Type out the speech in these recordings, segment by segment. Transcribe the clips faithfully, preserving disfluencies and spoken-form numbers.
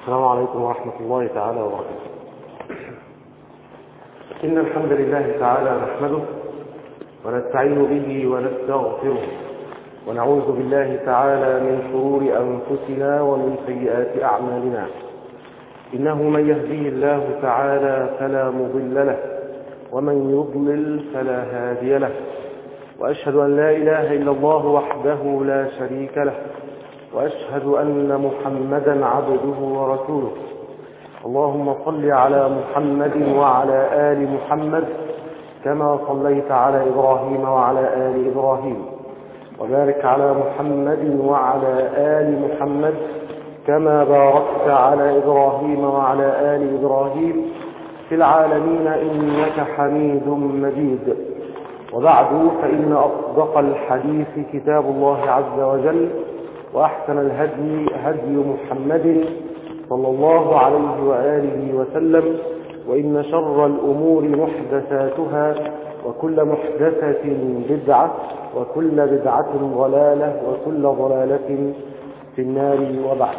السلام عليكم ورحمة الله تعالى وبركاته. إن الحمد لله تعالى نحمده ونستعين به ونستغفره ونعوذ بالله تعالى من شرور أنفسنا ومن سيئات أعمالنا. إنه من يهديه الله تعالى فلا مضل له ومن يضلل فلا هادي له، وأشهد أن لا إله إلا الله وحده لا شريك له، وأشهد أن محمدا عبده ورسوله. اللهم صل على محمد وعلى آل محمد كما صليت على إبراهيم وعلى آل إبراهيم، وبارك على محمد وعلى آل محمد كما باركت على إبراهيم وعلى آل إبراهيم في العالمين إنك حميد مجيد. وبعد، فإن أصدق الحديث كتاب الله عز وجل، وأحسن الهدي هدي محمد صلى الله عليه وآله وسلم، وإن شر الأمور محدثاتها، وكل محدثة بدعة، وكل بدعة ضلالة، وكل ضلالة في النار. وبعد،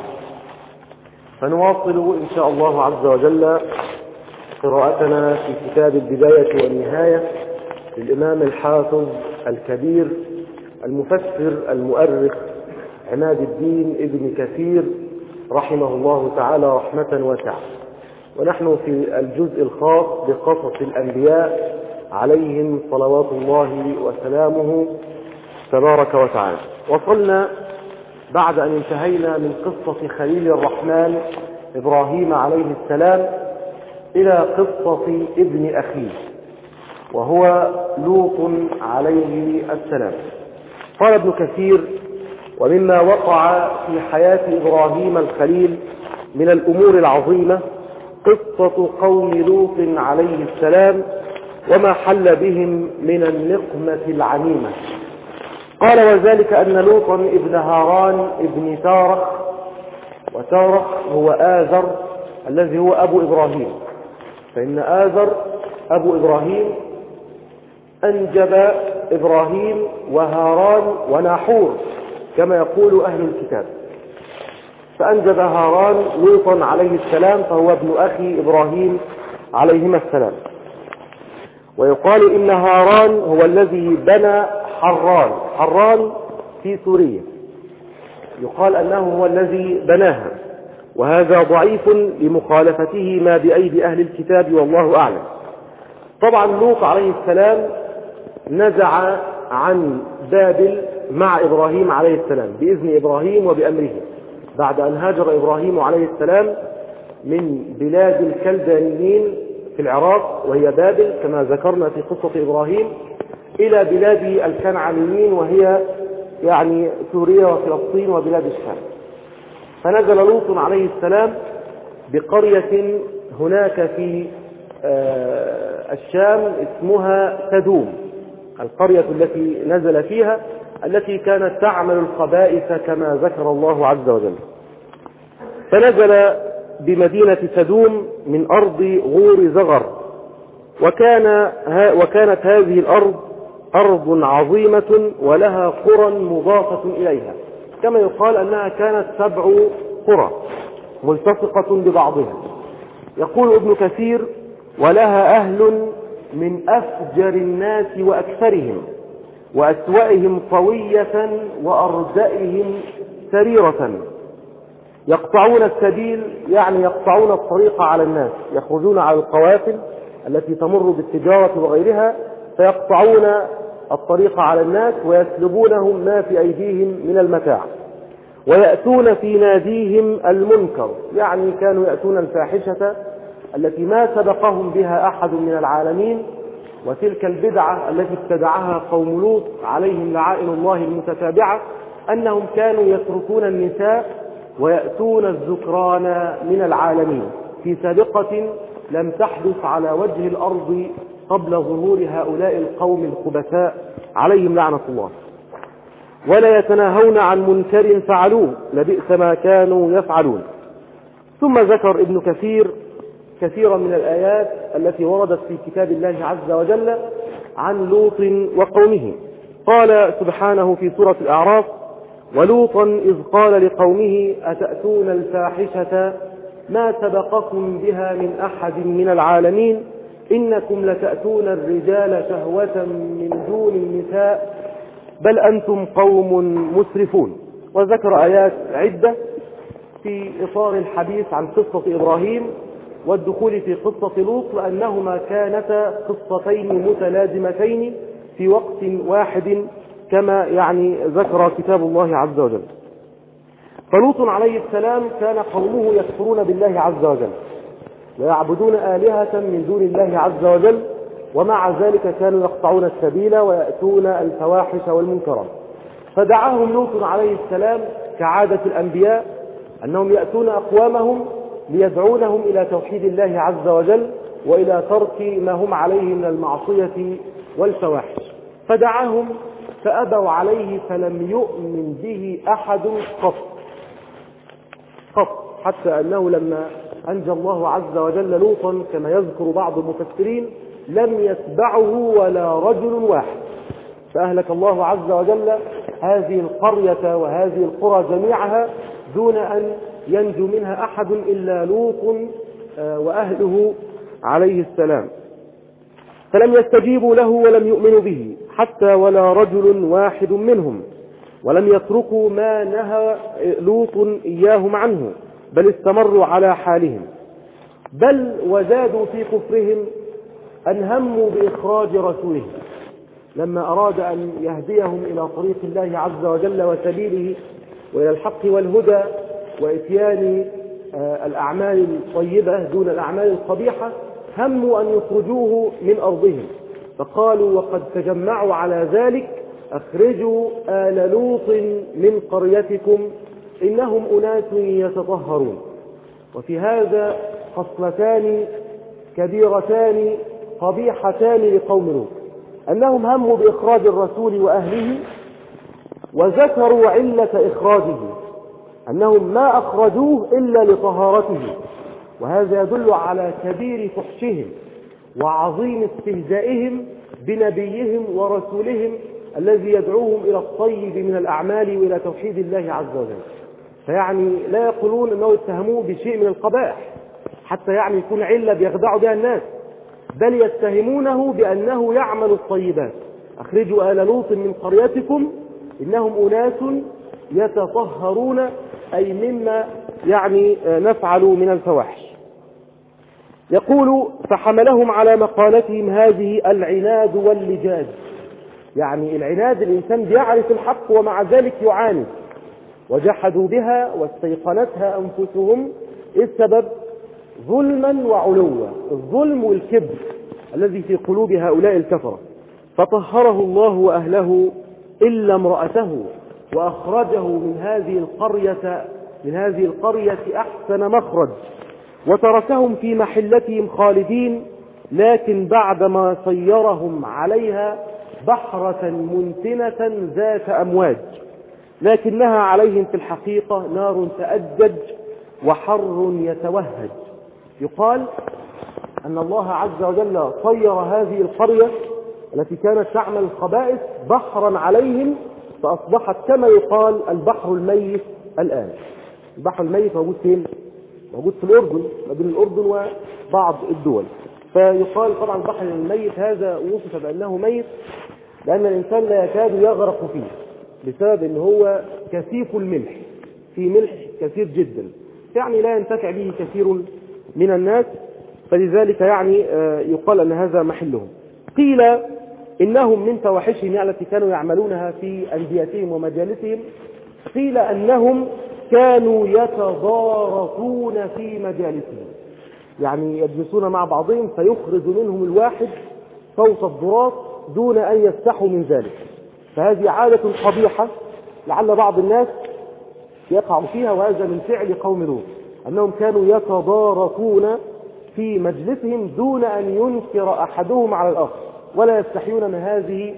فنواصل إن شاء الله عز وجل قراءتنا في كتاب البداية والنهاية للإمام الحافظ الكبير المفسر المؤرخ عماد الدين ابن كثير رحمه الله تعالى رحمة واسعة. ونحن في الجزء الخاص بقصص الأنبياء عليهم صلوات الله وسلامه تبارك وتعالى. وصلنا بعد أن انتهينا من قصة خليل الرحمن إبراهيم عليه السلام إلى قصة ابن أخيه وهو لوط عليه السلام. قال ابن كثير: ومما وقع في حياة إبراهيم الخليل من الأمور العظيمة قصة قوم لوط عليه السلام وما حل بهم من النقمة العميمة. قال: وذلك أن لوطا ابن هاران ابن تارخ، وتارخ هو آزر الذي هو أبو إبراهيم، فإن آزر أبو إبراهيم أنجب إبراهيم وهاران وناحور كما يقول أهل الكتاب، فأنجب هاران لوطا عليه السلام فهو ابن أخي إبراهيم عليهما السلام. ويقال إن هاران هو الذي بنى حران، حران في سوريا، يقال أنه هو الذي بناها، وهذا ضعيف لمخالفته ما بأيدي أهل الكتاب والله أعلم. طبعا لوط عليه السلام نزع عن بابل مع إبراهيم عليه السلام بإذن إبراهيم وبأمره، بعد أن هاجر إبراهيم عليه السلام من بلاد الكلدانيين في العراق وهي بابل كما ذكرنا في قصة إبراهيم إلى بلاد الكنعانيين وهي يعني سوريا وفلسطين وبلاد الشام. فنزل لوط عليه السلام بقرية هناك في الشام اسمها سدوم، القرية التي نزل فيها التي كانت تعمل الخبائث كما ذكر الله عز وجل. فنزل بمدينة سدوم من أرض غور زغر، وكان وكانت هذه الأرض أرض عظيمة ولها قرى مضافة إليها، كما يقال أنها كانت سبع قرى ملتصقة ببعضها. يقول ابن كثير: ولها أهل من أفجر الناس وأكثرهم وأسوأهم طوية وأردئهم سريرة، يقطعون السبيل، يعني يقطعون الطريق على الناس، يخرجون على القوافل التي تمر بالتجارة وغيرها فيقطعون الطريق على الناس ويسلبونهم ما في أيديهم من المتاع، ويأتون في ناديهم المنكر، يعني كانوا يأتون الفاحشة التي ما سبقهم بها أحد من العالمين، وتلك البدعة التي ابتدعها قوم لوط عليهم لعائن الله المتتابعة، أنهم كانوا يتركون النساء ويأتون الذكران من العالمين في سابقة لم تحدث على وجه الأرض قبل ظهور هؤلاء القوم الخبثاء عليهم لعنة الله. ولا يتناهون عن منكر فعلوه لبئس ما كانوا يفعلون. ثم ذكر ابن كثير كثيرا من الآيات التي وردت في كتاب الله عز وجل عن لوط وقومه. قال سبحانه في سورة الأعراف: ولوطا إذ قال لقومه أتأتون الفاحشة ما سبقكم بها من أحد من العالمين إنكم لتأتون الرجال شهوة من دون النساء بل أنتم قوم مسرفون. وذكر آيات عدة في إطار الحديث عن قصة إبراهيم والدخول في قصة لوط، لأنهما كانتا قصتين متلازمتين في وقت واحد كما يعني ذكر كتاب الله عز وجل. فلوط عليه السلام كان قومه يكفرون بالله عز وجل ويعبدون آلهة من دون الله عز وجل، ومع ذلك كانوا يقطعون السبيل ويأتون الفواحش والمنكرات. فدعاهم لوط عليه السلام كعادة الأنبياء أنهم يأتون أقوامهم ليدعونهم إلى توحيد الله عز وجل وإلى ترك ما هم عليه من المعصية والفواحش. فدعاهم فأبوا عليه فلم يؤمن به أحد قط قط حتى أنه لما أنجى الله عز وجل لوطا كما يذكر بعض المفسرين لم يتبعه ولا رجل واحد، فأهلك الله عز وجل هذه القرية وهذه القرى جميعها دون أن ينجو منها أحد إلا لوط وأهله عليه السلام. فلم يستجيبوا له ولم يؤمنوا به حتى ولا رجل واحد منهم، ولم يتركوا ما نهى لوط إياهم عنه، بل استمروا على حالهم، بل وزادوا في كفرهم أن هموا بإخراج رسوله لما أراد أن يهديهم إلى طريق الله عز وجل وسبيله وإلى الحق والهدى وإتيان الأعمال الطيبة دون الأعمال القبيحة، هموا أن يخرجوه من أرضهم، فقالوا وقد تجمعوا على ذلك أخرجوا آل لوط من قريتكم إنهم أناس يتطهرون. وفي هذا خصلتان كبيرتان قبيحتان لقوم لوط، أنهم هموا بإخراج الرسول وأهله، وذكروا علة إخراجه أنهم ما أخرجوه إلا لطهارته، وهذا يدل على كبير فحشهم وعظيم استهزائهم بنبيهم ورسولهم الذي يدعوهم إلى الطيب من الأعمال وإلى توحيد الله عز وجل. فيعني لا يقولون أنه يتهموه بشيء من القبائح حتى يعني يكون علة بيخدعوا بها الناس، بل يتهمونه بأنه يعمل الطيبات. أخرجوا آل لوط من قريتكم إنهم أناس يتطهرون، أي مما يعني نفعل من الفواحش. يقول فحملهم على مقالتهم هذه العناد واللجاج، يعني العناد الإنسان بيعرف الحق ومع ذلك يعاند، وجحدوا بها واستيقنتها أنفسهم. السبب ظلما وعلوا، الظلم والكبر الذي في قلوب هؤلاء الكفرة. فطهره الله وأهله إلا امرأته، وأخرجه من هذه القرية من هذه القرية أحسن مخرج، وتركهم في محلتهم خالدين، لكن بعدما صيرهم عليها بحرة منتنة ذات أمواج، لكنها عليهم في الحقيقة نار تأجج وحر يتوهج. يقال أن الله عز وجل صير هذه القرية التي كانت تعمل الخبائث بحرا عليهم، فأصبحت كما يقال البحر الميت الآن. البحر الميت موجود فين؟ موجود في الأردن، ما بين الأردن وبعض الدول. فيقال طبعا البحر الميت هذا وصف بأنه ميت لأن الإنسان لا يكاد يغرق فيه بسبب أنه هو كثيف الملح، في ملح كثير جدا، يعني لا ينتفع به كثير من الناس، فلذلك يعني يقال أن هذا محلهم. قيل إنهم من فواحشهم يعني التي كانوا يعملونها في أنديتهم ومجالسهم، قيل أنهم كانوا يتضارطون في مجالسهم، يعني يجلسون مع بعضهم فيخرج منهم الواحد صوت الضراط دون أن يستحوا من ذلك. فهذه عادة قبيحة لعل بعض الناس يقع فيها، وهذا من فعل قوم لوط، أنهم كانوا يتضارطون في مجلسهم دون أن ينكر أحدهم على الآخر، ولا يستحيون من هذه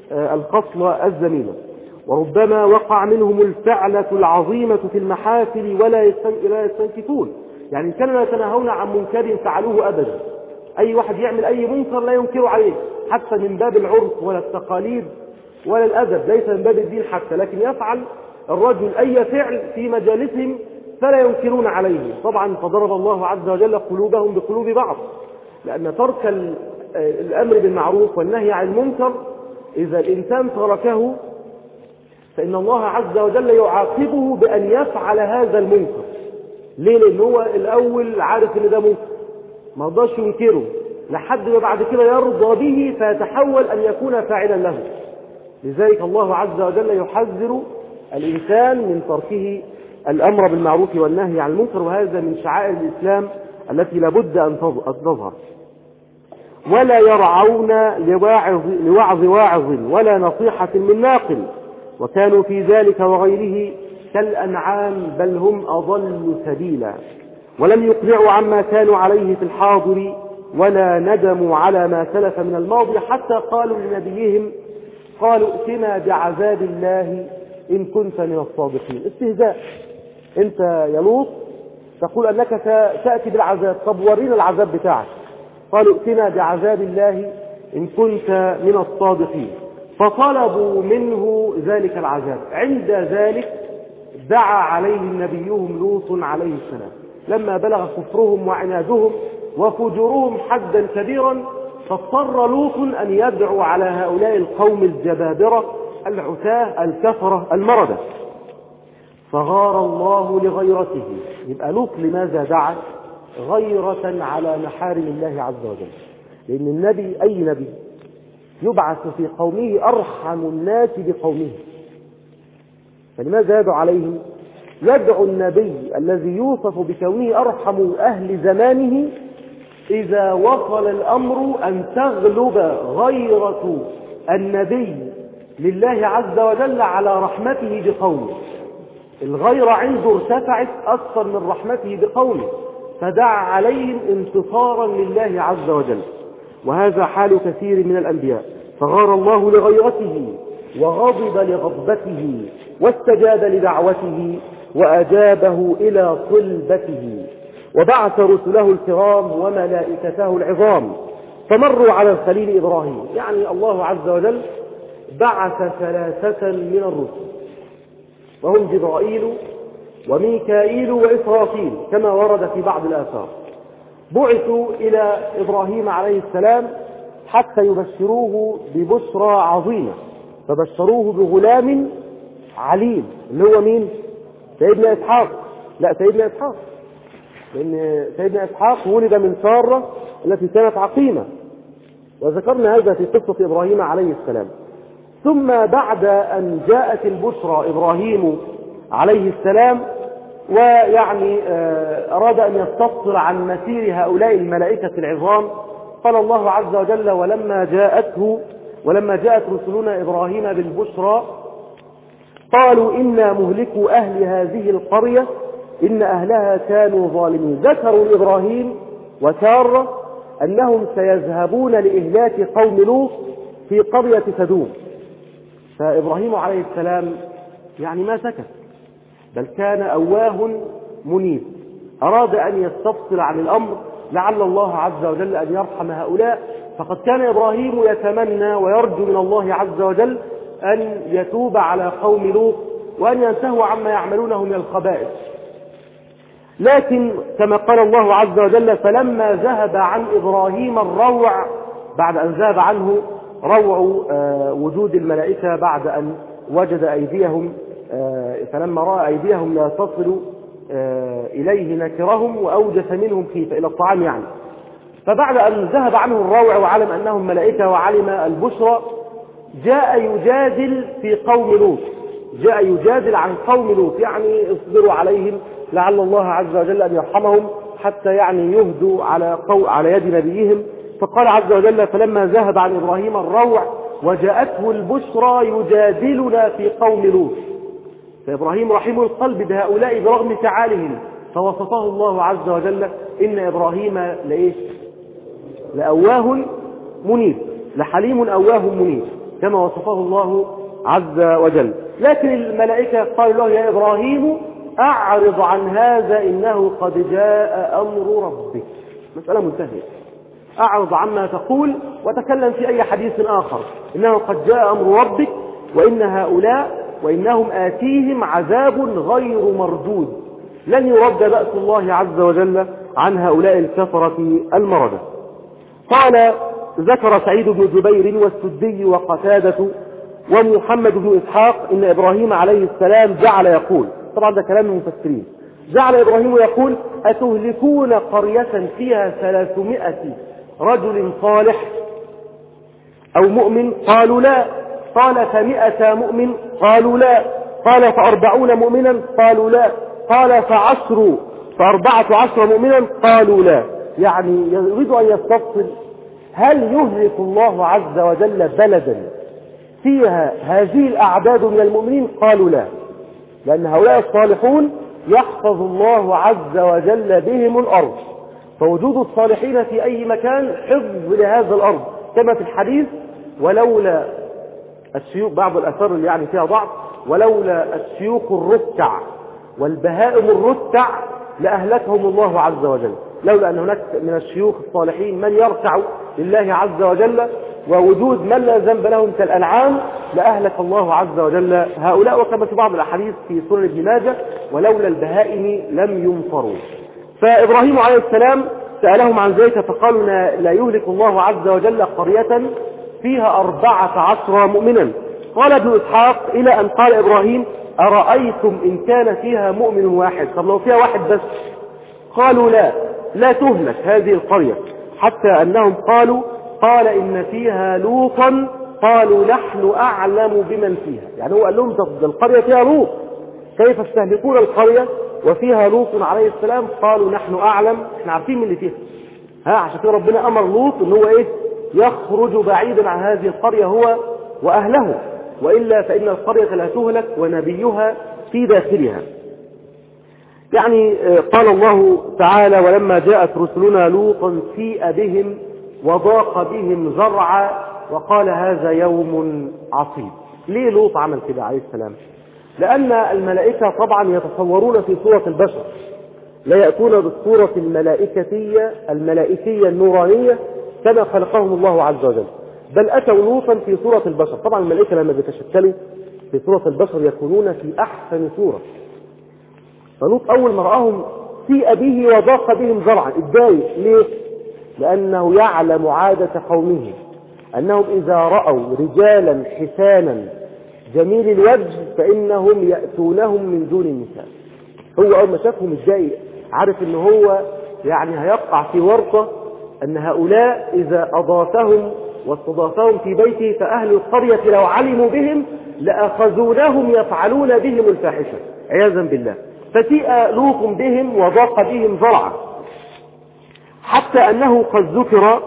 الخصلة الذميمة. وربما وقع منهم الفعلة العظيمة في المحافل ولا يستنكفون، يعني كانوا يتناهون عن منكر فعلوه أبدا. أي واحد يعمل أي منكر لا ينكر عليه، حتى من باب العرف ولا التقاليد ولا الأدب، ليس من باب الدين حتى، لكن يفعل الرجل أي فعل في مجالسهم فلا ينكرون عليه. طبعا فضرب الله عز وجل قلوبهم بقلوب بعض، لأن ترك الأمر بالمعروف والنهي عن المنكر إذا الإنسان تركه فإن الله عز وجل يعاقبه بأن يفعل هذا المنكر. ليه؟ لأن هو الأول عارف إن ده منكر ما رضاش ينكره لحد ما بعد كده يرضى به فيتحول أن يكون فاعلا له. لذلك الله عز وجل يحذر الإنسان من تركه الأمر بالمعروف والنهي عن المنكر، وهذا من شعائر الإسلام التي لابد أن تظهر. ولا يرعون لواعظ, لوعظ واعظ ولا نصيحة من ناقل، وكانوا في ذلك وغيره كالأنعام بل هم أضل سبيلا، ولم يقلعوا عما كانوا عليه في الحاضر ولا ندموا على ما سلف من الماضي، حتى قالوا لنبيهم قالوا ائتنا بعذاب الله إن كنت من الصادقين. استهزاء. انت يا لوط تقول أنك تأتي بالعذاب، طب ورينا العذاب بتاعك. قالوا ائتنا بعذاب الله إن كنت من الصادقين، فطلبوا منه ذلك العذاب. عند ذلك دعا عليهم نبيهم لوط عليه السلام لما بلغ كفرهم وعنادهم وفجورهم حدا كبيرا، فاضطر لوط أن يدعو على هؤلاء القوم الجبابرة العتاه الكفرة المردة، فغار الله لغيرته. يبقى لوط لماذا دعا؟ غيرة على محارم الله عز وجل، لأن النبي أي نبي يبعث في قومه أرحم الناس بقومه، فلماذا يدعو عليهم؟ يدعو النبي الذي يوصف بكونه أرحم أهل زمانه إذا وصل الأمر أن تغلب غيرة النبي لله عز وجل على رحمته بقومه. الغيرة عنده ارتفعت أكثر من رحمته بقومه، فدعا عليهم انتصارا لله عز وجل. وهذا حال كثير من الأنبياء، فغار الله لغيرته وغضب لغضبته واستجاب لدعوته وأجابه إلى صلبته، وبعث رسله الكرام وملائكته العظام فمروا على الخليل إبراهيم. يعني الله عز وجل بعث ثلاثة من الرسل، وهم جبرائيل وميكائيل وإسرافيل كما ورد في بعض الآثار. بعثوا إلى إبراهيم عليه السلام حتى يبشروه ببشرى عظيمة، فبشروه بغلام عليم اللي هو مين؟ سيدنا إسحاق. لا سيدنا إسحاق، لأن سيدنا إسحاق ولد من سارة التي كانت عقيمة، وذكرنا هذا في قصة إبراهيم عليه السلام. ثم بعد أن جاءت البشرى إبراهيم عليه السلام ويعني أراد أن يستفصل عن مسير هؤلاء الملائكة العظام، قال الله عز وجل ولما جاءته ولما جاءت رسلنا إبراهيم بالبشرى قالوا إنا مهلكوا أهل هذه القرية إن أهلها كانوا ظالمين. ذكروا لإبراهيم وسارة أنهم سيذهبون لإهلاك قوم لوط في قرية سدوم، فإبراهيم عليه السلام يعني ما سكت، بل كان أواه منيب، أراد أن يستفصل عن الأمر لعل الله عز وجل أن يرحم هؤلاء. فقد كان إبراهيم يتمنى ويرجو من الله عز وجل أن يتوب على قوم لوط وأن ينتهوا عما يعملونه من الخبائث. لكن كما قال الله عز وجل فلما ذهب عن إبراهيم الروع، بعد أن ذهب عنه روع وجود الملائكة بعد أن وجد أيديهم، فلما رأى أيديهم لا تصل إليه نكرهم وأوجس منهم خيفة إلى الطعام يعني. فبعد أن ذهب عنه الروع وعلم أنهم ملائكة وعلم البشرى جاء يجادل في قوم لوط، جاء يجادل عن قوم لوط، يعني اصبروا عليهم لعل الله عز وجل أن يرحمهم حتى يعني يهدوا على, قو... على يد نبيهم. فقال عز وجل فلما ذهب عن إبراهيم الروع وجاءته البشرى يجادلنا في قوم لوط. فإبراهيم رحيم القلب بهؤلاء برغم فعالهم، فوصفه الله عز وجل إن إبراهيم لإيش؟ لأواه منيب، لحليم أواه منيب كما وصفه الله عز وجل. لكن الملائكة قالوا له يا إبراهيم أعرض عن هذا إنه قد جاء أمر ربك. مسألة منتهية، أعرض عما تقول وتكلم في أي حديث آخر، إنه قد جاء أمر ربك وإن هؤلاء وإنهم آتيهم عذاب غير مردود. لن يرد بأس الله عز وجل عن هؤلاء الكفرة المردة. قال ذكر سعيد بن جبير والسدي وقتادة ومحمد بن إسحاق إن إبراهيم عليه السلام جعل يقول، طبعا ده كلام المفسرين، جعل إبراهيم يقول أتهلكون قرية فيها ثلاثمائة رجل صالح أو مؤمن؟ قالوا لا. قال فمائة مؤمن؟ قالوا لا. قال فأربعون مؤمنا؟ قالوا لا. قال فعشر فأربعة عشر مؤمنا؟ قالوا لا. يعني يريد أن يستفصل هل يهلك الله عز وجل بلدا فيها هذه الأعداد من المؤمنين؟ قالوا لا، لأن هؤلاء الصالحون يحفظ الله عز وجل بهم الأرض، فوجود الصالحين في أي مكان حفظ لهذا الأرض، كما في الحديث ولولا الشيوخ، بعض الأثار اللي يعني فيها ضعف، ولولا الشيوخ الرتع والبهائم الرتع لأهلكهم الله عز وجل، لولا أن هناك من الشيوخ الصالحين من يرتع لله عز وجل ووجود من لا ذنب لهم كالأنعام لأهلك الله عز وجل هؤلاء، وكما في بعض الأحاديث في سنن ابن ماجه ولولا البهائم لم ينصروا. فإبراهيم عليه السلام سألهم عن ذلك فقالوا لا يهلك الله عز وجل قرية فيها أربعة عشر مؤمنا. قال ابن إسحاق إلى أن قال إبراهيم أرأيتم إن كان فيها مؤمن واحد؟ طب لو فيها واحد بس؟ قالوا لا لا تهلك هذه القرية، حتى أنهم قالوا قال إن فيها لوطا، قالوا نحن أعلم بمن فيها. يعني هو قال لهم طب القرية فيها لوط، كيف تستهلكون القرية وفيها لوط عليه السلام؟ قالوا نحن أعلم، احنا عارفين من اللي فيها. ها عشان كده ربنا أمر لوط إن هو إيه يخرج بعيدا عن هذه القرية هو وأهله، وإلا فإن القرية لا تهلك ونبيها في داخلها. يعني قال الله تعالى ولما جاءت رسلنا لوطا سيء بهم وضاق بهم ذرعا وقال هذا يوم عصيب. ليه لوط عمل كده عليه السلام؟ لأن الملائكة طبعا يتصورون في صورة البشر، لا يأتون بالصورة الملائكتية الملائكية النورانية كما خلقهم الله عز وجل، بل أتوا لوطا في صورة البشر. طبعا الملائكة لما بيتشكلوا في صورة البشر يكونون في أحسن صورة، فلوط أول ما رآهم سيء به وضاق بهم ذرعا، اتضايق. ليه؟ لأنه يعلم عادة قومه أنهم إذا رأوا رجالا حسانا جميل الوجه فإنهم يأتونهم من دون النساء. هو أول ما شافهم اتضايق، عارف إن هو يعني هيقع في ورطة أن هؤلاء إذا أضافهم واستضافهم في بيته فأهل القرية لو علموا بهم لأخذونهم يفعلون بهم الفاحشة عياذا بالله. فسيء لوط بهم وضاق بهم ذرعا، حتى أنه قد ذكر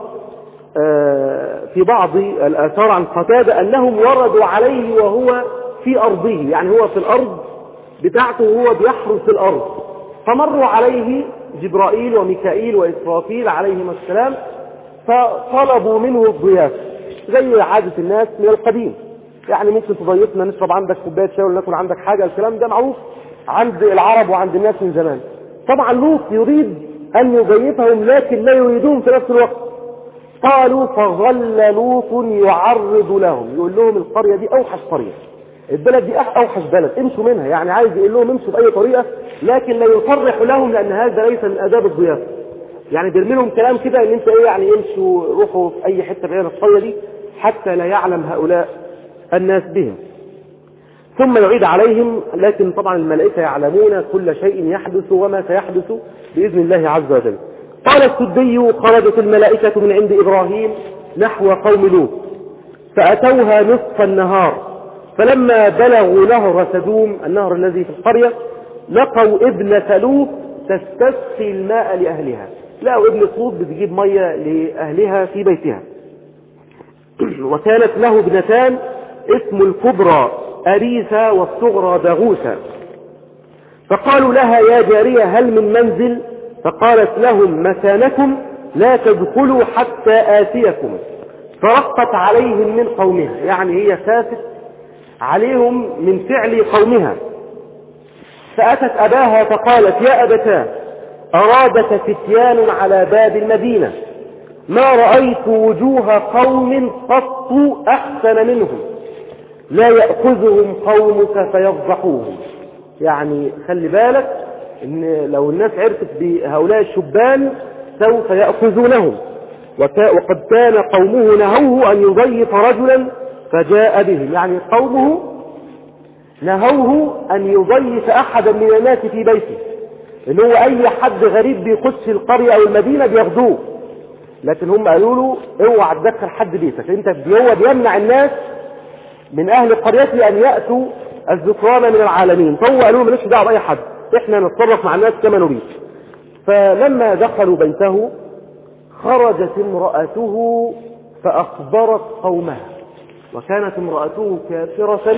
في بعض الآثار عن قتادة أنهم وردوا عليه وهو في أرضه، يعني هو في الأرض بتاعته وهو بيحرث في الأرض، فمروا عليه جبرائيل وميكائيل وإسرافيل عليهما السلام فطلبوا منه الضيافة زي عادة الناس من القديم، يعني ممكن تضيفنا نشرب عندك كوباية شاي ولا ناكل عندك حاجة، الكلام ده معروف عند العرب وعند الناس من زمان. طبعا لوط يريد أن يضيفهم لكن لا يريدون في نفس الوقت. قالوا فظل لوط يعرض لهم، يقول لهم القرية دي أوحش قرية، البلد دي أوحش بلد، امشوا منها، يعني عايز يقول لهم امشوا بأي طريقة لكن لا يصرح لهم لأن هذا ليس من آداب الضيافة. يعني بيرمي لهم كلام كده ان انت ايه يعني امشوا روحوا في اي حتة بعيدة القرية دي حتى لا يعلم هؤلاء الناس بهم. ثم يعيد عليهم، لكن طبعا الملائكة يعلمون كل شيء يحدث وما سيحدث بإذن الله عز وجل. قال السدي خرجت الملائكة من عند إبراهيم نحو قوم لوط فأتوها نصف النهار، فلما بلغوا نهر سدوم النهر الذي في القرية لقوا ابنة لوط تستسقي الماء لأهلها، لقوا ابن لوط بتجيب مية لأهلها في بيتها، وكانت له ابنتان اسم الكبرى أريثة والصغرى داغوثة، فقالوا لها يا جارية هل من منزل؟ فقالت لهم مكانكم لا تدخلوا حتى آتيكم، فرقت عليهم من قومها، يعني هي خافت عليهم من فعل قومها، فأتت أباها فقالت يا أبتاه أرادك فتيان على باب المدينة ما رأيت وجوه قوم قط أحسن منهم لا يأخذهم قومك فيفضحوهم. يعني خلي بالك إن لو الناس عرفت بهؤلاء الشبان سوف يأخذونهم، وقد كان قومه نهوه أن يضيف رجلا فجاء بهم، يعني قومه نهوه أن يضيف أحدا من الناس في بيته، إن هو أي حد غريب بيخش القرية أو المدينة بياخدوه، لكن هم قالوا له اوعى تدخل حد بيتك، انت هو بيمنع الناس من أهل قريته أن يأتوا الذكران من العالمين، فهو قالوا له مالكش دعوة بأي حد، احنا نتصرف مع الناس كما نريد. فلما دخلوا بيته خرجت امرأته فأخبرت قومها، وكانت امرأته كافرة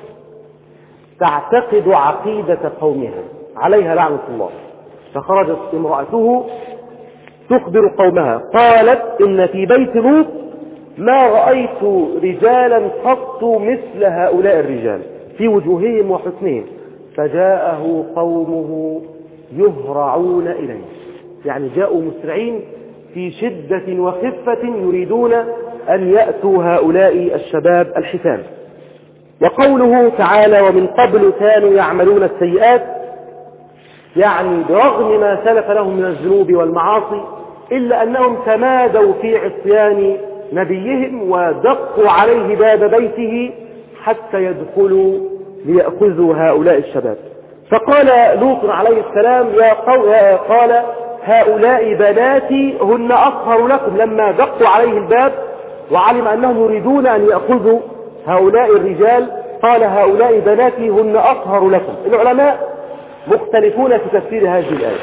تعتقد عقيدة قومها عليها لعنة الله، فخرجت امرأته تخبر قومها قالت إن في بيت لوط ما رأيت رجالا قط مثل هؤلاء الرجال في وجوههم وحسنهم، فجاءه قومه يهرعون إليه، يعني جاءوا مسرعين في شدة وخفة يريدون أن يأتوا هؤلاء الشباب الحسان. وقوله تعالى ومن قبل كانوا يعملون السيئات، يعني برغم ما سلف لهم من الذنوب والمعاصي إلا أنهم تمادوا في عصيان نبيهم ودقوا عليه باب بيته حتى يدخلوا ليأخذوا هؤلاء الشباب. فقال لوط عليه السلام يا قو... قال هؤلاء بناتي هن أطهر لكم، لما دقوا عليه الباب وعلم أنهم يريدون أن يأخذوا هؤلاء الرجال قال هؤلاء بناتي هن أطهر لكم. العلماء مختلفون في تفسير هذه الآية.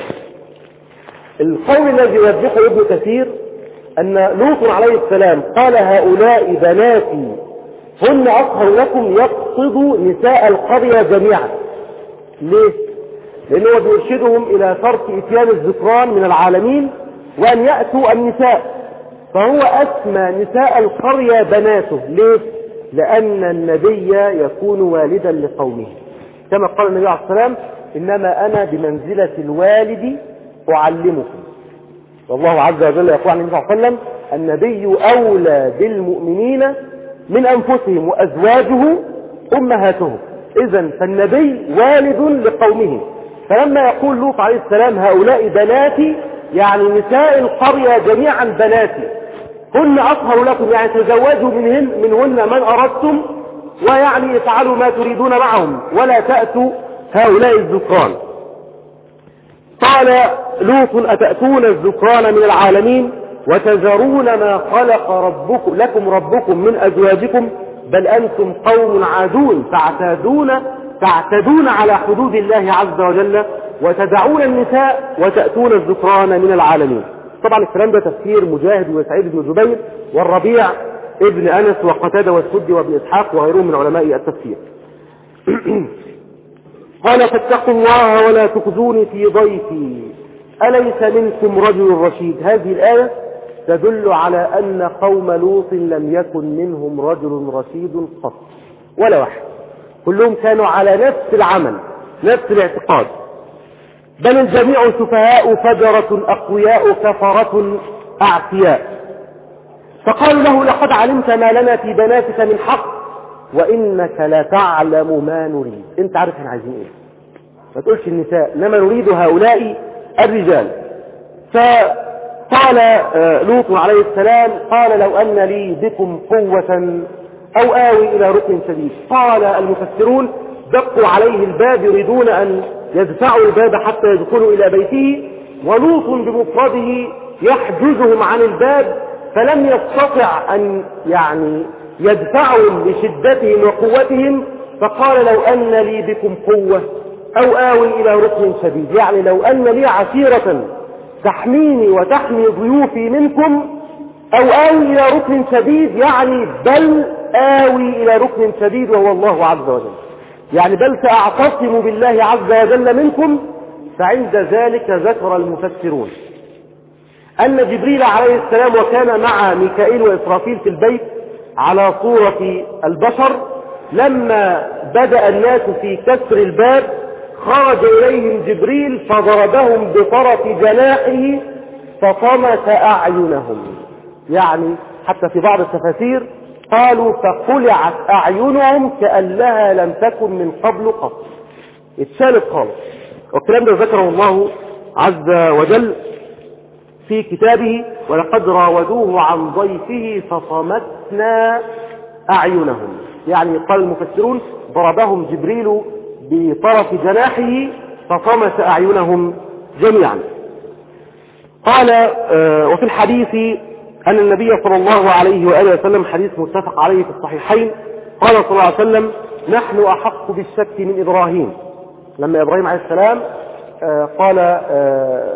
القول الذي يرجحه ابن كثير أن لوط عليه السلام قال هؤلاء بناتي هن أطهر لكم يقصد نساء القرية جميعا. ليه؟ لأنه بيرشدهم إلى ترك إتيان الذكران من العالمين وأن يأتوا النساء، فهو أسمى نساء القرية بناته. ليه؟ لأن النبي يكون والدا لقومه، كما قال النبي عليه الصلاة والسلام إنما أنا بمنزلة الوالد أعلمكم. والله عز وجل يقول عن النبي صلى الله عليه وسلم النبي أولى بالمؤمنين من أنفسهم وأزواجه أمهاتهم. إذن فالنبي والد لقومه، فلما يقول لوط عليه السلام هؤلاء بناتي يعني نساء القرية جميعا بناتي هن أطهر لكم، يعني تزوجوا منهن منهن من أردتم، ويعني افعلوا ما تريدون معهم ولا تأتوا هؤلاء الذكران. قال لوط أتأتون الذكران من العالمين وتذرون ما خلق ربكم لكم ربكم من أزواجكم بل أنتم قوم عادون تعتدون تعتدون على حدود الله عز وجل وتدعون النساء وتأتون الذكران من العالمين. طبعا الكلام ده تفسير مجاهد وسعيد بن جبير والربيع ابن أنس وقتادة والسدي وابن إسحاق وغيرهم من علماء التفسير. قال فاتقوا الله ولا تخزوني في ضيفي أليس منكم رجل رشيد. هذه الآية تدل على أن قوم لوط لم يكن منهم رجل رشيد قط ولا واحد، كلهم كانوا على نفس العمل نفس الاعتقاد، بل الجميع سفهاء فجرة أقوياء كفرة أعتياء. فقالوا له لقد علمت ما لنا في بناتك من حق وإنك لا تعلم ما نريد. انت عارف احنا عايزين ايه، ما تقولش النساء انما نريد هؤلاء الرجال. فقال لوط عليه السلام قال لو أن لي بكم قوة أو آوي إلى ركن شديد. قال المفسرون دقوا عليه الباب يريدون أن يدفعوا الباب حتى يدخلوا إلى بيته، ولوط بمفرده يحجزهم عن الباب فلم يستطع أن يعني يدفعهم لشدتهم وقوتهم، فقال لو أن لي بكم قوة أو آوي إلى ركن شديد، يعني لو أن لي عشيرة تحميني وتحمي ضيوفي منكم أو آوي إلى ركن شديد، يعني بل آوي إلى ركن شديد وهو الله عز وجل، يعني بل سأعتصم بالله عز وجل منكم. فعند ذلك ذكر المفسرون أن جبريل عليه السلام وكان مع ميكائيل وإسرافيل في البيت على صورة البشر، لما بدأ الناس في كسر الباب خرج إليهم جبريل فضربهم بطرف جناحه فطمس أعينهم، يعني حتى في بعض التفاسير قالوا فقلعت أعينهم كأنها لم تكن من قبل قط، اتشالت خالص والكلام ده ذكره الله عز وجل في كتابه: ولقد راودوه عن ضيفه فطمسنا أعينهم. يعني قال المفسرون ضربهم جبريل بطرف جناحه فطمس أعينهم جميعا. قال آه وفي الحديث أن النبي صلى الله عليه وآله وسلم، حديث متفق عليه في الصحيحين، قال صلى الله عليه وسلم: نحن أحق بالشك من إبراهيم. لما إبراهيم عليه السلام آه قال آه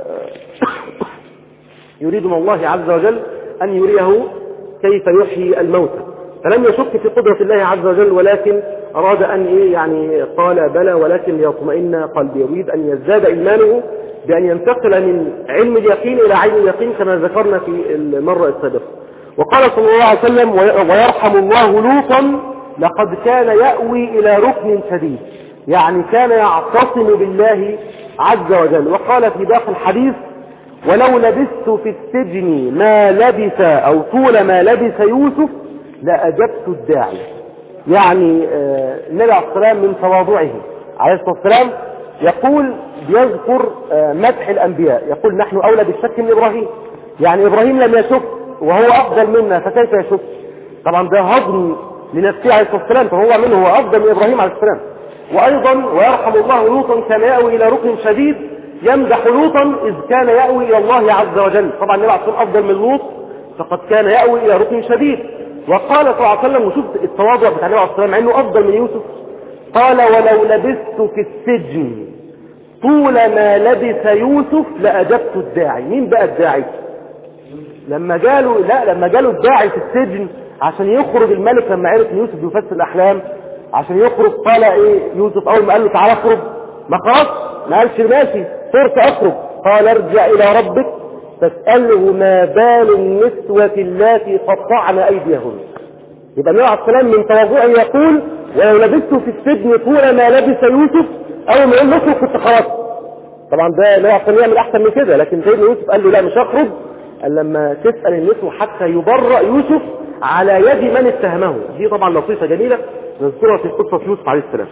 يريد من الله عز وجل أن يريه كيف يحيي الموتى، فلم يشك في قدرة الله عز وجل، ولكن أراد أن إيه يعني قال بلى ولكن ليطمئن قلبي، يريد أن يزداد إيمانه بأن ينتقل من علم اليقين إلى عين اليقين كما ذكرنا في المرة السابقة. وقال صلى الله عليه وسلم: ويرحم الله لوطا لقد كان يأوي إلى ركن شديد، يعني كان يعتصم بالله عز وجل. وقال في باقي الحديث: ولو لبثت في السجن ما لبث أو طول ما لبث يوسف لأجبت الداعي. يعني النبي عليه الصلاة والسلام من تواضعه عليه الصلاة والسلام يقول بيذكر مدح الأنبياء، يقول: نحن أولى بالشك من إبراهيم. يعني إبراهيم لم يشك وهو أفضل منا، فكيف يشك؟ طبعا ده هضم لنفسه عليه الصلاة والسلام، فهو منه هو أفضل من إبراهيم عليه السلام. وأيضا: ويرحم الله لوطا كان يأوي إلى ركن شديد، يمدح لوطا إذ كان يأوي إلى الله عز وجل. طبعا النبي عليه الصلاة والسلام أفضل من لوط، فقد كان يأوي إلى ركن شديد. وقال صلى الله عليه وسلم، وشوف التواضع بتاع النبي عليه الصلاة والسلام مع إنه أفضل من يوسف، قال: ولو لبثت في السجن طول ما لبث يوسف لأجبت الداعي. مين بقى الداعي؟ لما جاله لا لما جاله الداعي في السجن عشان يخرج الملك، لما عرف يوسف بيفسر الأحلام عشان يخرج، قال ايه يوسف اول ما قال له تعالى اخرج؟ ما خلاص ما قالش ماشي فرصة اخرج، قال: ارجع الى ربك فاسأله ما بال النسوة اللاتي قطعن ايديهن. يبقى النبي عليه السلام من تواضعه يقول: ولو لبثت في السجن طول ما لبث يوسف، اول ما يقول نخرج كنت خلاص. طبعا ده النبي عليه السلام يعمل احسن من كده، لكن سيدنا يوسف قال له: لا مش هخرج الا لما تسأل النسوة حتى يبرأ يوسف على يد من اتهمه. دي طبعا لطيفة جميلة نذكرها في قصة يوسف عليه السلام.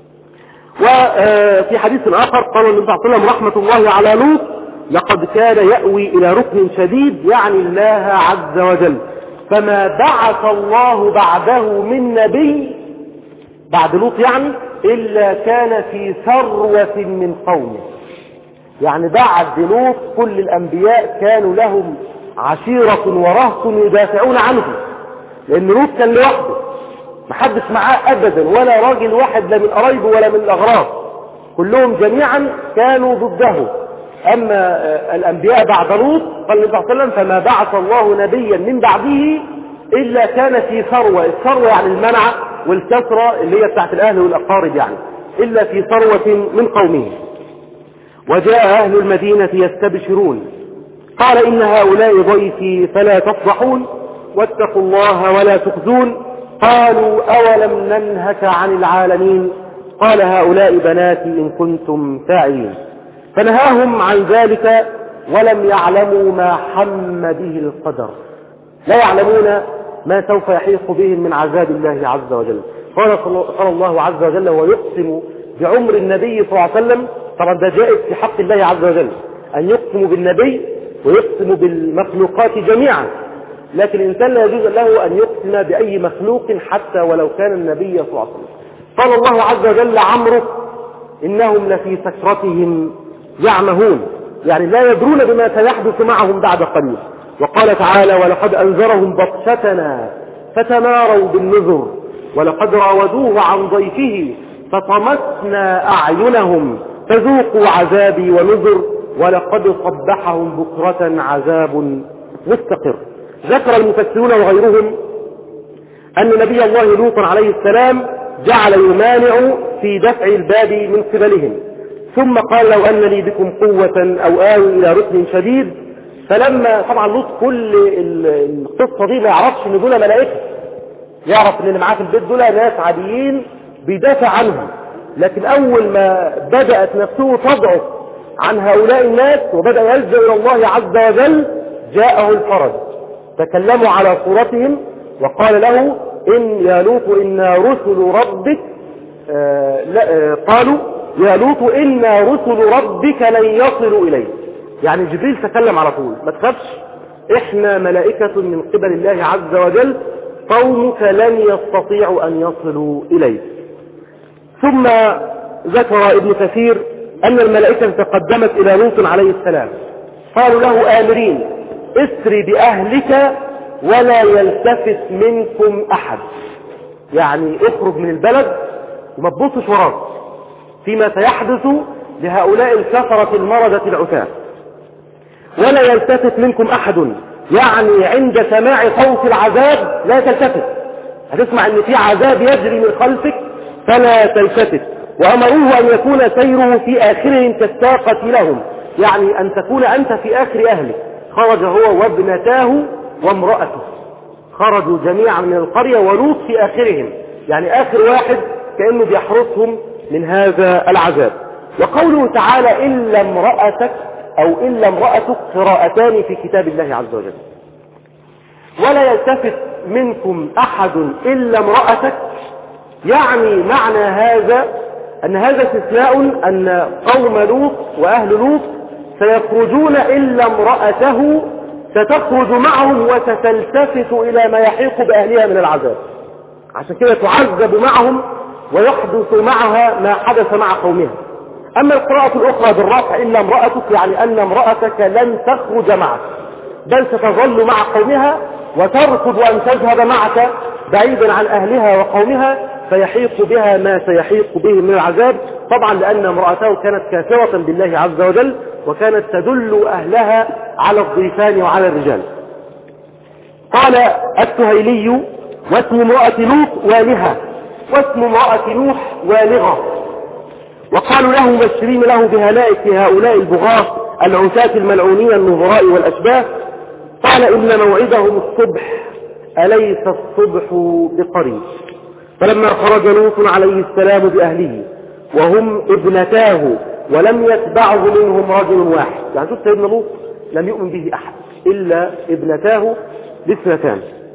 وفي حديث آخر قال النبي صلى الله عليه وسلم: رحمة الله على لوط لقد كان يأوي إلى ركن شديد، يعني الله عز وجل، فما بعث الله بعده من نبي بعد لوط يعني إلا كان في ثروة من قومه. يعني بعد لوط كل الأنبياء كانوا لهم عشيرة ورهط يدافعون عنه، لأن لوط كان لوحده محدش معاه أبدا، ولا راجل واحد لا من قرايبه ولا من الأغراب، كلهم جميعا كانوا ضده. أما الأنبياء بعد لوط قال النبي صلى الله عليه وسلم: فما بعث الله نبيا من بعده إلا كان في ثروة. الثروة يعني المنعة والكثرة اللي هي بتاعت الأهل والأقارب، يعني إلا في ثروة من قومه. وجاء أهل المدينة يستبشرون قال: إن هؤلاء ضيفي فلا تفضحون واتقوا الله ولا تخزون. قالوا: أولم ننهك عن العالمين؟ قال: هؤلاء بناتي إن كنتم فاعلين. فنهاهم عن ذلك ولم يعلموا ما حم به القدر، لا يعلمون ما سوف يحيق بهم من عذاب الله عز وجل. قال صلى الله عز وجل ويقسم بعمر النبي صلى الله عليه وسلم. طبعا ده جائز في حق الله عز وجل أن يقسم بالنبي ويقسم بالمخلوقات جميعا، لكن الإنسان لا يجوز له أن يقسم بأي مخلوق حتى ولو كان النبي صلى الله عليه وسلم. قال الله عز وجل عمرو: إنهم لفي سكرتهم يعمهون، يعني لا يدرون بما سيحدث معهم بعد قليل. وقال تعالى: ولقد أنذرهم بطشتنا فتماروا بالنذر ولقد راودوه عن ضيفه فطمسنا أعينهم فذوقوا عذابي ونذر ولقد صبحهم بكرة عذاب مستقر. ذكر المفسرون وغيرهم أن نبي الله لوط عليه السلام جعل يمانع في دفع الباب من قبلهم، ثم قال: لو أن لي بكم قوة أو آوي إلى ركن شديد. فلما طبعا لوط كل القصة دي ما يعرفش ان دول ملائكة، يعرف ان اللي معاه في البيت دول ناس عاديين بيدافع عنهم، لكن أول ما بدأت نفسه تضعف عن هؤلاء الناس وبدأ يلجأ إلى الله عز وجل جاءه الفرج. تكلموا على صورتهم وقال له: إن يا لوط إنا رسل ربك. آه لا آه قالوا يا لوط إنا رسل ربك لن يصلوا إليك. يعني جبريل تكلم على طول، ما تخافش، إحنا ملائكة من قبل الله عز وجل، قومك لن يستطيعوا أن يصلوا إليك. ثم ذكر ابن كثير أن الملائكة تقدمت إلى لوط عليه السلام، قالوا له آمرين اسر بأهلك ولا يلتفت منكم أحد. يعني اخرج من البلد وما تبصش وراك فيما سيحدث لهؤلاء الكفرة المردة العتاة، ولا يلتفت منكم أحد. يعني عند سماع صوت العذاب لا تلتفت، هتسمع ان في عذاب يجري من خلفك فلا تلتفت. وأمروه أن يكون سيره في آخرهم كالساقة لهم، يعني أن تكون أنت في آخر أهلك. خرج هو وابنتاه وامرأته، خرجوا جميعا من القرية ولوط في آخرهم، يعني آخر واحد كأنه بيحرسهم من هذا العذاب. وقوله تعالى إلا امرأتك أو إلا امرأتك قراءتان في كتاب الله عز وجل. ولا يلتفت منكم أحد إلا امرأتك، يعني معنى هذا أن هذا استثناء، أن قوم لوط وأهل لوط سيخرجون إلا امرأته ستخرج معهم وستلتفت إلى ما يحيق بأهلها من العذاب، عشان كده تعذب معهم ويحدث معها ما حدث مع قومها. أما القراءة الأخرى بالرفع إلا امرأتك، يعني أن امرأتك لن تخرج معك بل ستظل مع قومها وترفض أن تذهب معك بعيدا عن أهلها وقومها، فيحيق بها ما سيحيق به من العذاب. طبعا لأن امرأته كانت كافرة بالله عز وجل وكانت تدل أهلها على الضيفان وعلى الرجال. قال السهيلي واسم امرأة لوط والهة واسم امرأة نوح والغة. وقالوا له مبشرين له بهلائك هؤلاء البغاة العتاة الملعونين النظراء والأشباه. قال إن موعدهم الصبح أليس الصبح بقريب. فلما خرج لوط عليه السلام بأهله وهم ابنتاه ولم يتبعه منهم رجل واحد، يعني شوف سيدنا لوط لم يؤمن به أحد إلا ابنتاه الاثنتان.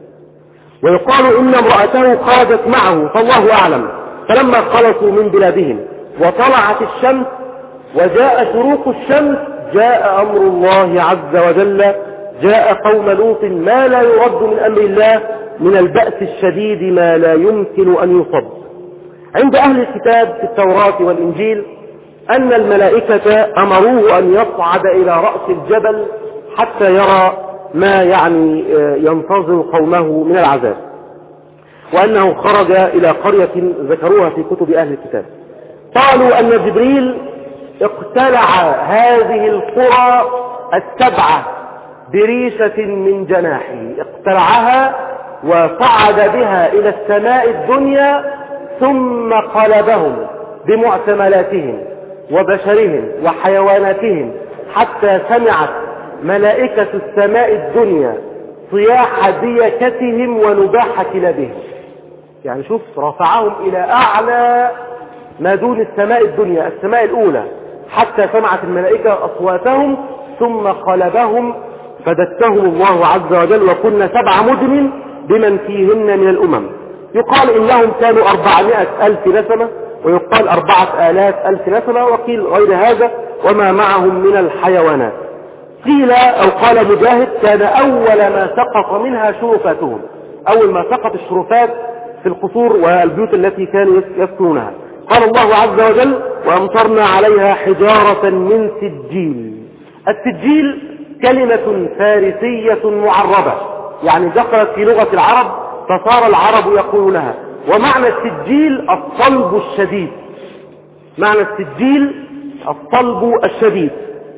ويقال إن امرأته خرجت معه فالله أعلم. فلما خلصوا من بلادهم وطلعت الشمس وجاء شروق الشمس جاء أمر الله عز وجل، جاء قوم لوط ما لا يرد من أمر الله من البأس الشديد ما لا يمكن أن يصد. عند أهل الكتاب في التوراة والإنجيل أن الملائكة أمروه أن يصعد إلى رأس الجبل حتى يرى ما يعني ينتظر قومه من العذاب، وأنه خرج إلى قرية ذكروها في كتب أهل الكتاب. قالوا أن جبريل اقتلع هذه القرى السبعة بريشة من جناحه، اقتلعها وصعد بها إلى السماء الدنيا ثم قلبهم بمعتملاتهم وبشرهم وحيواناتهم حتى سمعت ملائكة السماء الدنيا صياح ديكتهم ونباح كلابهم. يعني شوف رفعهم إلى أعلى ما دون السماء الدنيا، السماء الأولى، حتى سمعت الملائكة أصواتهم ثم قلبهم فدتهم الله عز وجل. وكنا سبع مدن بمن فيهن من الأمم. يقال إنهم كانوا أربعمائة ألف نسمة، ويقال أربعة آلاف ألف نسمة، وقيل غير هذا وما معهم من الحيوانات. قيل أو قال مجاهد كان أول ما سقط منها شرفاتهم، أول ما سقط الشرفات في القصور والبيوت التي كانوا يسكنونها. قال الله عز وجل وأمطرنا عليها حجارة من سجيل. السجيل كلمة فارسية معربة، يعني دخلت في لغة العرب فصار العرب يقولونها. ومعنى السجيل الصلب الشديد، معنى السجيل الصلب الشديد.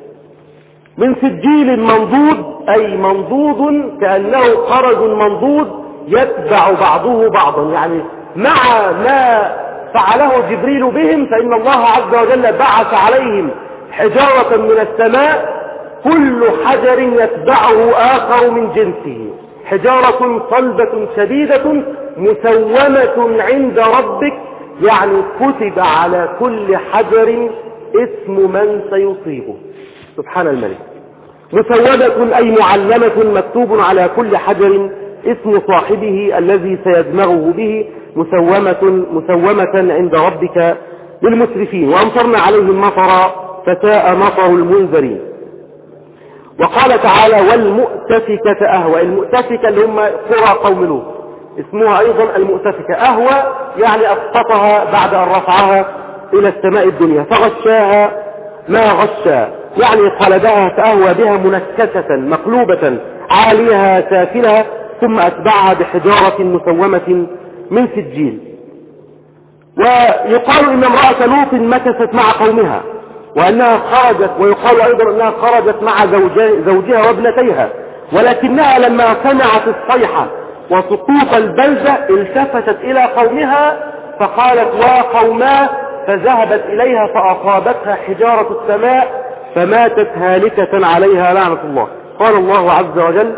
من سجيل منضود أي منضود كأنه قرد منضود يتبع بعضه بعضا، يعني مع ما فعله جبريل بهم فإن الله عز وجل بعث عليهم حجارة من السماء كل حجر يتبعه آخر من جنسه، حجارة صلبة شديدة مسومة عند ربك، يعني كتب على كل حجر اسم من سيصيبه. سبحان الملك. مسودة أي معلمة مكتوب على كل حجر اسم صاحبه الذي سيدمغه به، مسومة مسومة عند ربك للمسرفين وأمطرنا عليهم مطرا فساء مطر المنذرين. وقال تعالى والمؤتفكة أهوى. المؤتفكة اللي هم قرى قوم لوط اسمها أيضا المؤتفكة. أهوى يعني أسقطها بعد أن رفعها إلى السماء الدنيا فغشاها ما غشا، يعني قلبها فأهوى بها منكسة مقلوبة عاليها سافلها ثم أتبعها بحجارة مسومة من سجيل. ويقال إن امرأة لوط مكثت مع قومها وأنها خرجت، ويقال أيضا أنها خرجت مع زوجها وابنتيها، ولكنها لما سمعت الصيحة وسقوط البلدة التفتت إلى قومها فقالت وقوما، فذهبت إليها فأصابتها حجارة السماء فماتت هالكة عليها لعنة الله. قال الله عز وجل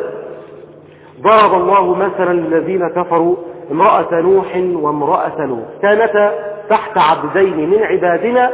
ضرب الله مثلا للذين كفروا امرأة نوح وامرأة لوط كانتا تحت عبدين من عبادنا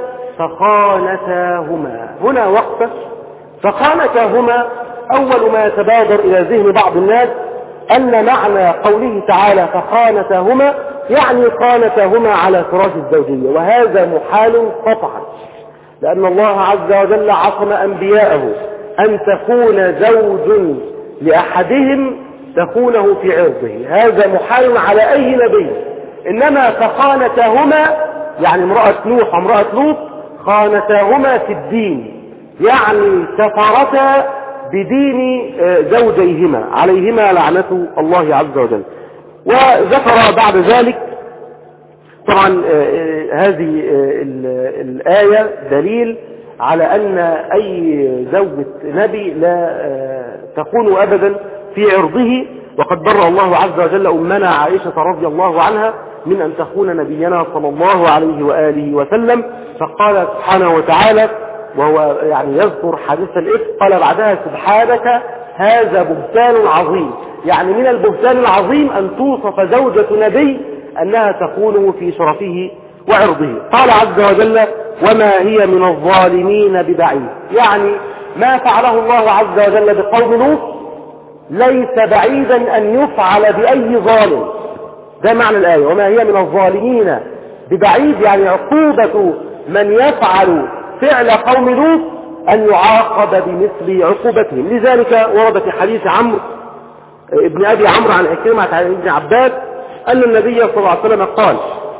فخانتاهما. هنا وقفة فخانتاهما. أول ما يتبادر إلى ذهن بعض الناس أن معنى قوله تعالى فخانتاهما يعني خانتاهما على فراش الزوجية، وهذا محال قطعا، لأن الله عز وجل عصم أنبياءه أن تكون زوج لأحدهم تكونه في عرضه، هذا محال على أي نبي. إنما فخانتاهما يعني امرأة نوح وامرأة لوط خانتاهما في الدين، يعني كفرتا بدين زوجيهما عليهما لعنة الله عز وجل. وذكر بعد ذلك طبعا هذه الآية دليل على أن أي زوجة نبي لا تكون أبدا في عرضه، وقد برأ الله عز وجل أمنا عائشة رضي الله عنها من أن تخون نبينا صلى الله عليه وآله وسلم، فقال سبحانه وتعالى وهو يعني يذكر حديث الإفك قال بعدها سبحانك هذا بهتان عظيم، يعني من البهتان العظيم أن توصف زوجة نبي أنها تكون في شرفه وعرضه. قال عز وجل وما هي من الظالمين ببعيد، يعني ما فعله الله عز وجل بقوم لوط ليس بعيدا أن يفعل بأي ظالم، ده معنى الآية وما هي من الظالمين ببعيد، يعني عقوبة من يفعل فعل قوم لوط أن يعاقب بمثل عقوبتهم. لذلك ورد في حديث عمرو ابن أبي عمرو عن عكرمة عن ابن عباس أن النبي صلى الله عليه وسلم قال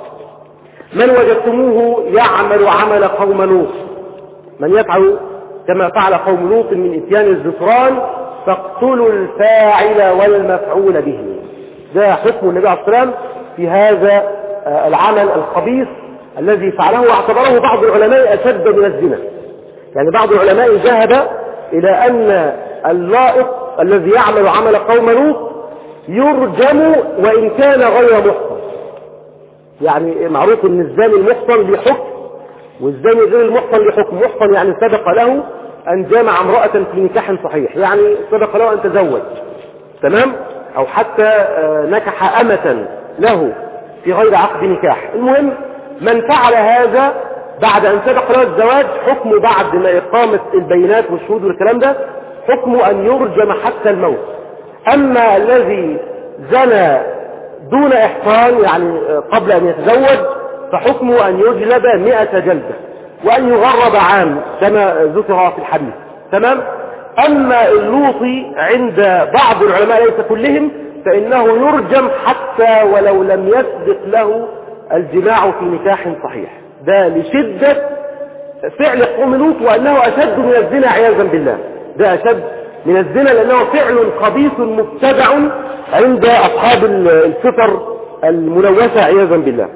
من وجدتموه يعمل عمل قوم لوط، من يفعل كما فعل قوم لوط من إتيان الزفران فاقتلوا الفاعل والمفعول به. ده حكم النبي عليه الصلاة والسلام في هذا العمل الخبيث الذي فعله، واعتبره بعض العلماء أشد من الزنا. يعني بعض العلماء ذهب إلى أن اللائق الذي يعمل عمل قوم لوط يرجم وإن كان غير محصن. يعني معروف أن الزاني المحصن لحكم والزاني غير المحصن لحكم. محصن يعني سبق له أن جامع امرأة في نكاح صحيح، يعني سبق له أن تزوج تمام، أو حتى نكح أمة له في غير عقد نكاح. المهم من فعل هذا بعد أن سبق له الزواج حكمه بعد ما إقامة البينات والشهود والكلام ده حكمه أن يرجم حتى الموت. أما الذي زنى دون إحصان يعني قبل أن يتزوج فحكمه أن يجلد مئة جلدة وأن يغرب عام كما ذكر في الحديث تمام. أما اللوطي عند بعض العلماء ليس كلهم فإنه يرجم حتى ولو لم يسبق له الجماع في نكاح صحيح، ده لشدة فعل قوم لوط وأنه أشد من الزنا عياذا بالله، ده أشد من الزنا لأنه فعل خبيث مبتدع عند أصحاب الفطر الملوثة عياذا بالله.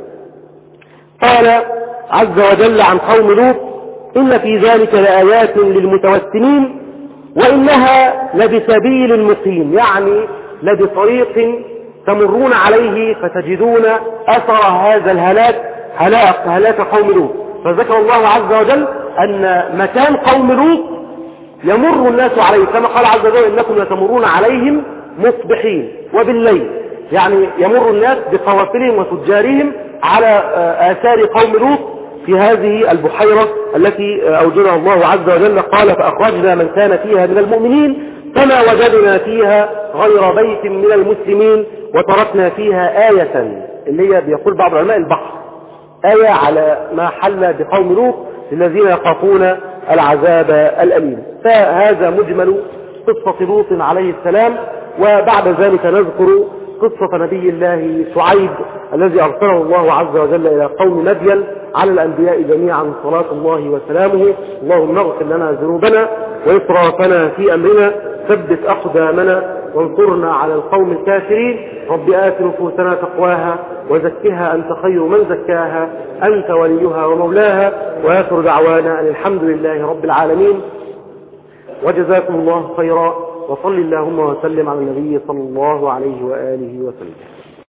قال عز وجل عن قوم لوط إن في ذلك لآيات للمتوسمين وإنها لبسبيل مقيم، يعني لبطريق تمرون عليه فتجدون أثر هذا الهلاك هلاك هلاك قوم لوط. فذكر الله عز وجل أن مكان قوم لوط يمر الناس عليه كما قال عز وجل إنكم لتمرون عليهم مصبحين وبالليل، يعني يمر الناس بقوافلهم وتجارهم على آثار قوم لوط في هذه البحيرة التي أوجدها الله عز وجل. قال فأخرجنا من كان فيها من المؤمنين فما وجدنا فيها غير بيت من المسلمين وتركنا فيها آية، اللي هي بيقول بعض العلماء البحر، آية على ما حل بقوم لوط الذين يخافون العذاب الأليم. فهذا مجمل قصة لوط عليه السلام. وبعد ذلك نذكر قصة نبي الله شعيب الذي أرسله الله عز وجل إلى قوم مدين على الأنبياء جميعا صلاة الله وسلامه. اللهم اغفر لنا ذنوبنا وإسرافنا في أمرنا، ثبت أقدامنا وانصرنا على القوم الكافرين. رب آت نفوسنا تقواها وزكها أنت خير من زكاها، أنت وليها ومولاها. وآخر دعوانا أن الحمد لله رب العالمين، وجزاكم الله خيرا، وصل اللهم وسلم على النبي صلى الله عليه وآله وسلم.